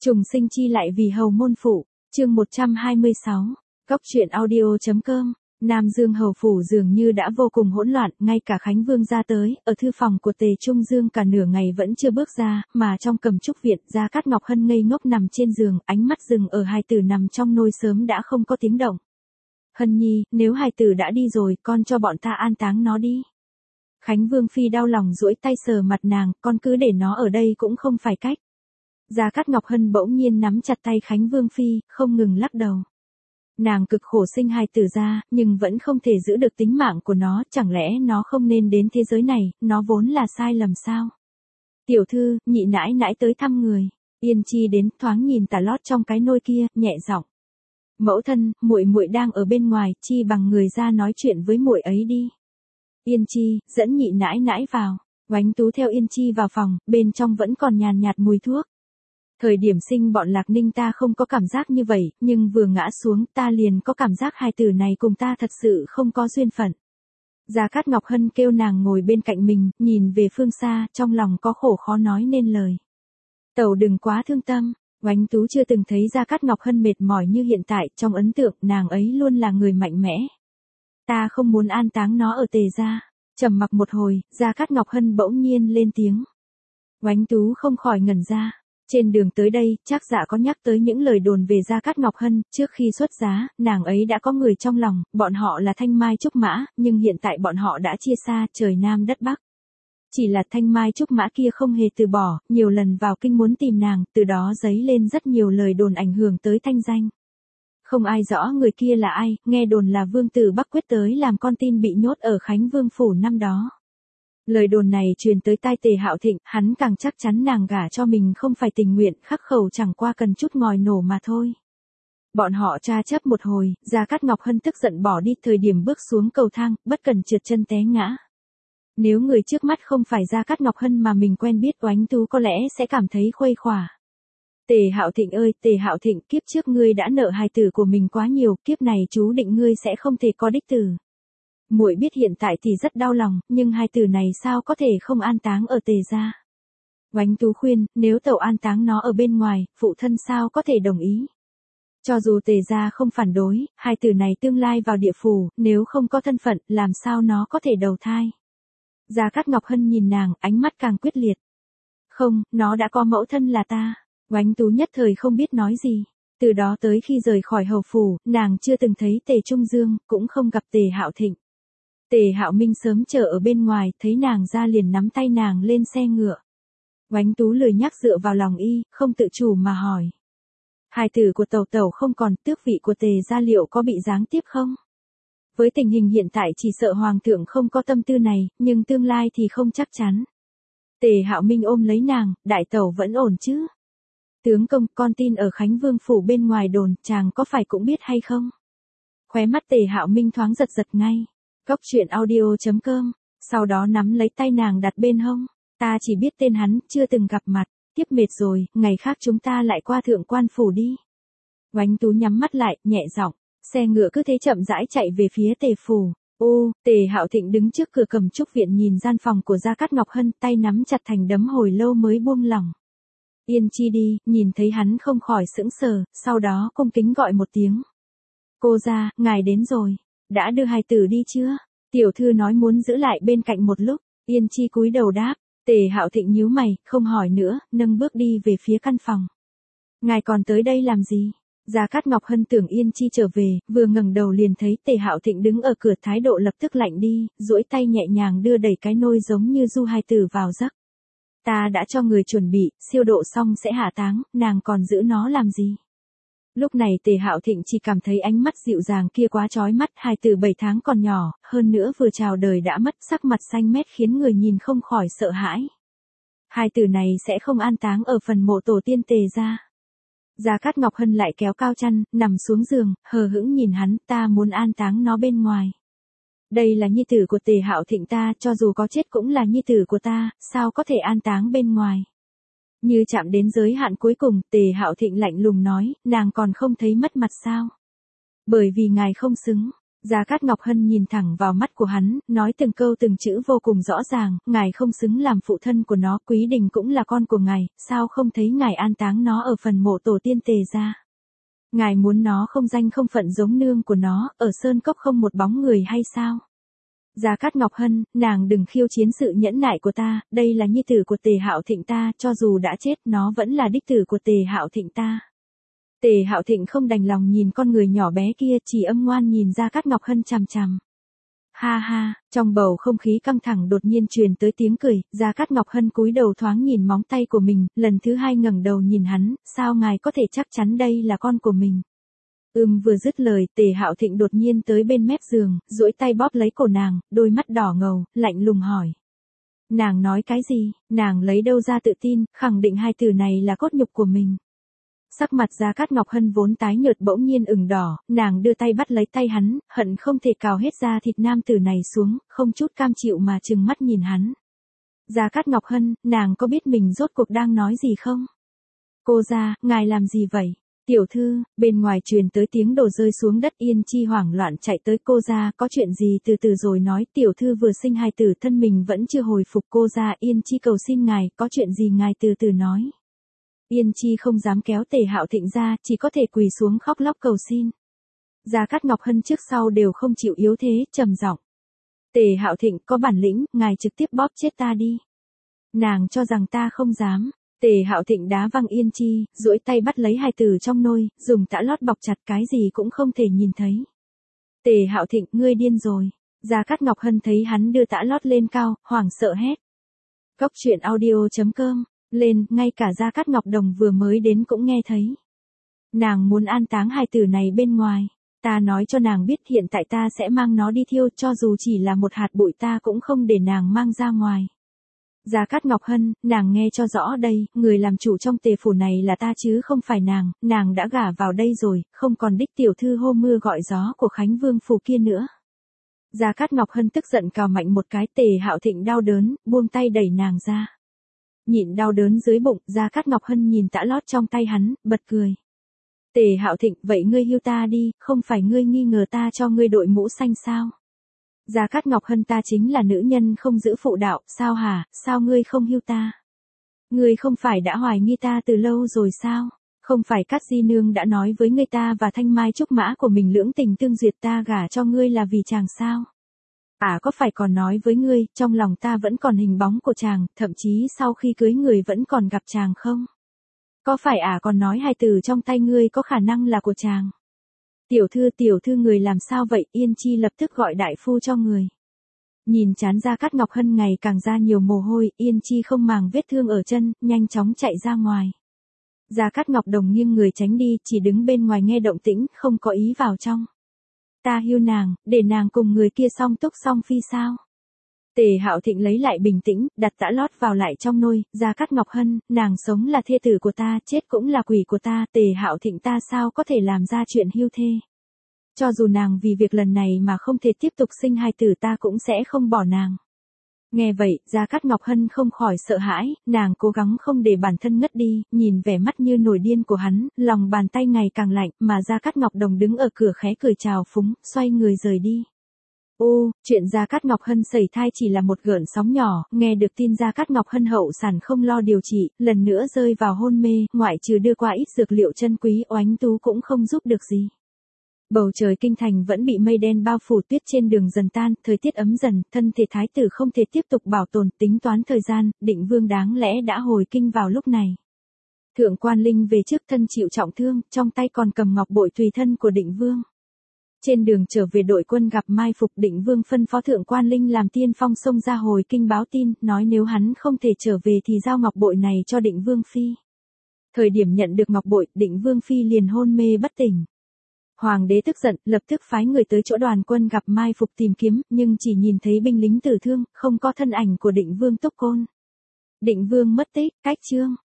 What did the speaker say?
Trùng sinh chi lại vì hầu môn phụ, chương 126, Cóc truyện audio.com. Nam Dương hầu phủ dường như đã vô cùng hỗn loạn, ngay cả Khánh Vương ra tới, ở thư phòng của Tề Trung Dương cả nửa ngày vẫn chưa bước ra, mà trong Cầm Trúc viện, Gia Cát Ngọc Hân ngây ngốc nằm trên giường, ánh mắt dừng ở hài tử nằm trong nôi sớm đã không có tiếng động. Hân nhi, nếu hài tử đã đi rồi, con cho bọn ta an táng nó đi. Khánh Vương phi đau lòng duỗi tay sờ mặt nàng, con cứ để nó ở đây cũng không phải cách. Gia Cát Ngọc Hân bỗng nhiên nắm chặt tay Khánh Vương phi, không ngừng lắc đầu. Nàng cực khổ sinh hài tử ra, nhưng vẫn không thể giữ được tính mạng của nó, chẳng lẽ nó không nên đến thế giới này, nó vốn là sai lầm sao? Tiểu thư, nhị nãi nãi tới thăm người. Yên Chi đến, thoáng nhìn tà lót trong cái nôi kia, nhẹ giọng. Mẫu thân, muội muội đang ở bên ngoài, chi bằng người ra nói chuyện với muội ấy đi. Yên Chi, dẫn nhị nãi nãi vào. Oánh Tú theo Yên Chi vào phòng, bên trong vẫn còn nhàn nhạt mùi thuốc. Thời điểm sinh bọn Lạc Ninh ta không có cảm giác như vậy, nhưng vừa ngã xuống ta liền có cảm giác hài tử này cùng ta thật sự không có duyên phận. Gia Cát Ngọc Hân kêu nàng ngồi bên cạnh mình, nhìn về phương xa, trong lòng có khổ khó nói nên lời. Tẩu đừng quá thương tâm, Oánh Tú chưa từng thấy Gia Cát Ngọc Hân mệt mỏi như hiện tại, trong ấn tượng nàng ấy luôn là người mạnh mẽ. Ta không muốn an táng nó ở Tề gia. Trầm mặc một hồi, Gia Cát Ngọc Hân bỗng nhiên lên tiếng. Oánh Tú không khỏi ngẩn ra. Trên đường tới đây, Trác Dạ có nhắc tới những lời đồn về Gia Cát Ngọc Hân, trước khi xuất giá, nàng ấy đã có người trong lòng, bọn họ là Thanh Mai Trúc Mã, nhưng hiện tại bọn họ đã chia xa, trời Nam đất Bắc. Chỉ là Thanh Mai Trúc Mã kia không hề từ bỏ, nhiều lần vào kinh muốn tìm nàng, từ đó dấy lên rất nhiều lời đồn ảnh hưởng tới thanh danh. Không ai rõ người kia là ai, nghe đồn là vương tử Bắc Quyết tới làm con tin bị nhốt ở Khánh Vương phủ năm đó. Lời đồn này truyền tới tai Tề Hạo Thịnh, hắn càng chắc chắn nàng gả cho mình không phải tình nguyện, khắc khẩu chẳng qua cần chút ngòi nổ mà thôi. Bọn họ tra chấp một hồi, Gia Cát Ngọc Hân tức giận bỏ đi, thời điểm bước xuống cầu thang, bất cần trượt chân té ngã. Nếu người trước mắt không phải Gia Cát Ngọc Hân mà mình quen biết, Oánh Tú có lẽ sẽ cảm thấy khuây khỏa. Tề Hạo Thịnh ơi, Tề Hạo Thịnh, kiếp trước ngươi đã nợ hài tử của mình quá nhiều, kiếp này chú định ngươi sẽ không thể có đích tử. Muội biết hiện tại thì rất đau lòng, nhưng hài tử này sao có thể không an táng ở Tề gia? Oánh Tú khuyên, nếu tẩu an táng nó ở bên ngoài, phụ thân sao có thể đồng ý? Cho dù Tề gia không phản đối, hài tử này tương lai vào địa phủ, nếu không có thân phận, làm sao nó có thể đầu thai? Gia Cát Ngọc Hân nhìn nàng, ánh mắt càng quyết liệt. Không, nó đã có mẫu thân là ta. Oánh Tú nhất thời không biết nói gì. Từ đó tới khi rời khỏi hầu phủ, nàng chưa từng thấy Tề Trung Dương, cũng không gặp Tề Hạo Thịnh. Tề Hạo Minh sớm chờ ở bên ngoài, thấy nàng ra liền nắm tay nàng lên xe ngựa. Oánh Tú lười nhắc dựa vào lòng y, không tự chủ mà hỏi. Hài tử của tẩu tẩu không còn, tước vị của Tề gia liệu có bị giáng tiếp không? Với tình hình hiện tại chỉ sợ hoàng thượng không có tâm tư này, nhưng tương lai thì không chắc chắn. Tề Hạo Minh ôm lấy nàng, đại tẩu vẫn ổn chứ? Tướng công, con tin ở Khánh Vương phủ bên ngoài đồn, chàng có phải cũng biết hay không? Khóe mắt Tề Hạo Minh thoáng giật giật ngay. Cóc truyện audio.com, sau đó nắm lấy tay nàng đặt bên hông. Ta chỉ biết tên hắn, chưa từng gặp mặt. Tiếp mệt rồi, ngày khác chúng ta lại qua thượng quan phủ đi. Oánh Tú nhắm mắt lại, nhẹ giọng. Xe ngựa cứ thế chậm rãi chạy về phía Tề phủ. Tề Hạo Thịnh đứng trước cửa Cầm Trúc viện nhìn gian phòng của Gia Cát Ngọc Hân, tay nắm chặt thành đấm hồi lâu mới buông lỏng. Yên Chi đi, nhìn thấy hắn không khỏi sững sờ, sau đó cung kính gọi một tiếng. Cô gia, ngài đến rồi. Đã đưa hài tử đi chưa? Tiểu thư nói muốn giữ lại bên cạnh một lúc. Yên Chi cúi đầu đáp. Tề Hạo Thịnh nhíu mày, không hỏi nữa, nâng bước đi về phía căn phòng. Ngài còn tới đây làm gì? Gia Cát Ngọc Hân tưởng Yên Chi trở về, vừa ngẩng đầu liền thấy Tề Hạo Thịnh đứng ở cửa, thái độ lập tức lạnh đi, duỗi tay nhẹ nhàng đưa đẩy cái nôi giống như du hài tử vào giấc. Ta đã cho người chuẩn bị, siêu độ xong sẽ hạ táng, nàng còn giữ nó làm gì? Lúc này Tề Hạo Thịnh chỉ cảm thấy ánh mắt dịu dàng kia quá chói mắt, hài tử 7 tháng còn nhỏ, hơn nữa vừa chào đời đã mất, sắc mặt xanh mét khiến người nhìn không khỏi sợ hãi. Hài tử này sẽ không an táng ở phần mộ tổ tiên Tề gia. Gia Cát Ngọc Hân lại kéo cao chăn, nằm xuống giường, hờ hững nhìn hắn, ta muốn an táng nó bên ngoài. Đây là nhi tử của Tề Hạo Thịnh ta, cho dù có chết cũng là nhi tử của ta, sao có thể an táng bên ngoài? Như chạm đến giới hạn cuối cùng, Tề Hạo Thịnh lạnh lùng nói, nàng còn không thấy mất mặt sao? Bởi vì ngài không xứng. Gia Cát Ngọc Hân nhìn thẳng vào mắt của hắn, nói từng câu từng chữ vô cùng rõ ràng, ngài không xứng làm phụ thân của nó, Quý Đình cũng là con của ngài, sao không thấy ngài an táng nó ở phần mộ tổ tiên Tề gia? Ngài muốn nó không danh không phận giống nương của nó, ở sơn cốc không một bóng người hay sao? Gia Cát Ngọc Hân, nàng đừng khiêu chiến sự nhẫn nại của ta, đây là nhi tử của Tề Hạo Thịnh ta, cho dù đã chết nó vẫn là đích tử của Tề Hạo Thịnh ta. Tề Hạo Thịnh không đành lòng nhìn con người nhỏ bé kia, chỉ âm ngoan nhìn Gia Cát Ngọc Hân chằm chằm. Ha ha, trong bầu không khí căng thẳng đột nhiên truyền tới tiếng cười, Gia Cát Ngọc Hân cúi đầu thoáng nhìn móng tay của mình, lần thứ hai ngẩng đầu nhìn hắn, sao ngài có thể chắc chắn đây là con của mình? Vừa dứt lời, Tề Hạo Thịnh đột nhiên tới bên mép giường, duỗi tay bóp lấy cổ nàng, đôi mắt đỏ ngầu, lạnh lùng hỏi. Nàng nói cái gì, nàng lấy đâu ra tự tin, khẳng định hai từ này là cốt nhục của mình. Sắc mặt Gia Cát Ngọc Hân vốn tái nhợt bỗng nhiên ửng đỏ, nàng đưa tay bắt lấy tay hắn, hận không thể cào hết da thịt nam tử này xuống, không chút cam chịu mà trừng mắt nhìn hắn. Gia Cát Ngọc Hân, nàng có biết mình rốt cuộc đang nói gì không? Cô gia, ngài làm gì vậy? Tiểu thư, bên ngoài truyền tới tiếng đổ rơi xuống đất, Yên Chi hoảng loạn chạy tới. Cô gia, có chuyện gì từ từ rồi nói, tiểu thư vừa sinh hài tử thân mình vẫn chưa hồi phục. Cô gia, Yên Chi cầu xin ngài, có chuyện gì ngài từ từ nói. Yên Chi không dám kéo Tề Hạo Thịnh ra, chỉ có thể quỳ xuống khóc lóc cầu xin. Gia Cát Ngọc Hân trước sau đều không chịu yếu thế, trầm giọng. Tề Hạo Thịnh, có bản lĩnh, ngài trực tiếp bóp chết ta đi. Nàng cho rằng ta không dám. Tề Hạo Thịnh đá văng Yên Chi, duỗi tay bắt lấy hài tử trong nôi, dùng tã lót bọc chặt, cái gì cũng không thể nhìn thấy. Tề Hạo Thịnh, ngươi điên rồi. Gia Cát Ngọc Hân thấy hắn đưa tã lót lên cao, hoảng sợ hét. Cốc truyện audio.com, lên, ngay cả Gia Cát Ngọc Đồng vừa mới đến cũng nghe thấy. Nàng muốn an táng hài tử này bên ngoài. Ta nói cho nàng biết hiện tại ta sẽ mang nó đi thiêu, cho dù chỉ là một hạt bụi ta cũng không để nàng mang ra ngoài. Gia Cát Ngọc Hân, nàng nghe cho rõ đây, người làm chủ trong Tề phủ này là ta chứ không phải nàng đã gả vào đây rồi, không còn đích tiểu thư hô mưa gọi gió của Khánh Vương phủ kia nữa. Gia Cát Ngọc Hân tức giận cào mạnh một cái. Tề Hạo Thịnh đau đớn, buông tay đẩy nàng ra. Nhịn đau đớn dưới bụng, Gia Cát Ngọc Hân nhìn tã lót trong tay hắn, bật cười. Tề Hạo Thịnh, vậy ngươi hưu ta đi, không phải ngươi nghi ngờ ta cho ngươi đội mũ xanh sao? Gia Cát Ngọc Hân, ta chính là nữ nhân không giữ phụ đạo, sao hả, sao ngươi không hưu ta? Ngươi không phải đã hoài nghi ta từ lâu rồi sao? Không phải Cát Di Nương đã nói với ngươi ta và Thanh Mai Trúc Mã của mình lưỡng tình tương duyệt, ta gả cho ngươi là vì chàng sao? Có phải còn nói với ngươi, trong lòng ta vẫn còn hình bóng của chàng, thậm chí sau khi cưới người vẫn còn gặp chàng không? Có phải còn nói hài tử trong tay ngươi có khả năng là của chàng? Tiểu thư người làm sao vậy? Yên Chi lập tức gọi đại phu cho người. Nhìn trán Gia Cát Ngọc Hân ngày càng ra nhiều mồ hôi, Yên Chi không màng vết thương ở chân, nhanh chóng chạy ra ngoài. Gia Cát Ngọc Đồng nghiêng người tránh đi, chỉ đứng bên ngoài nghe động tĩnh, không có ý vào trong. Ta hưu nàng, để nàng cùng người kia song túc song phi sao? Tề Hạo Thịnh lấy lại bình tĩnh, đặt tã lót vào lại trong nôi. Gia Cát Ngọc Hân, nàng sống là thê tử của ta, chết cũng là quỷ của ta. Tề Hạo Thịnh, ta sao có thể làm ra chuyện hưu thê? Cho dù nàng vì việc lần này mà không thể tiếp tục sinh hài tử, ta cũng sẽ không bỏ nàng. Nghe vậy, Gia Cát Ngọc Hân không khỏi sợ hãi, nàng cố gắng không để bản thân ngất đi, nhìn vẻ mắt như nổi điên của hắn, lòng bàn tay ngày càng lạnh, mà Gia Cát Ngọc Đồng đứng ở cửa khẽ cười chào phúng, xoay người rời đi. Chuyện Gia Cát Ngọc Hân sẩy thai chỉ là một gợn sóng nhỏ, nghe được tin Gia Cát Ngọc Hân hậu sản không lo điều trị, lần nữa rơi vào hôn mê, ngoại trừ đưa qua ít dược liệu chân quý, Oánh Tú cũng không giúp được gì. Bầu trời kinh thành vẫn bị mây đen bao phủ, tuyết trên đường dần tan, thời tiết ấm dần, thân thể thái tử không thể tiếp tục bảo tồn, tính toán thời gian, Định Vương đáng lẽ đã hồi kinh vào lúc này. Thượng Quan Linh về trước thân chịu trọng thương, trong tay còn cầm ngọc bội tùy thân của Định Vương. Trên đường trở về đội quân gặp mai phục, Định Vương phân phó Thượng Quan Linh làm tiên phong xông ra hồi kinh báo tin, nói nếu hắn không thể trở về thì giao ngọc bội này cho Định Vương phi. Thời điểm nhận được ngọc bội, Định Vương phi liền hôn mê bất tỉnh. Hoàng đế tức giận, lập tức phái người tới chỗ đoàn quân gặp mai phục tìm kiếm, nhưng chỉ nhìn thấy binh lính tử thương, không có thân ảnh của Định Vương Túc Côn. Định Vương mất tích, cách chương.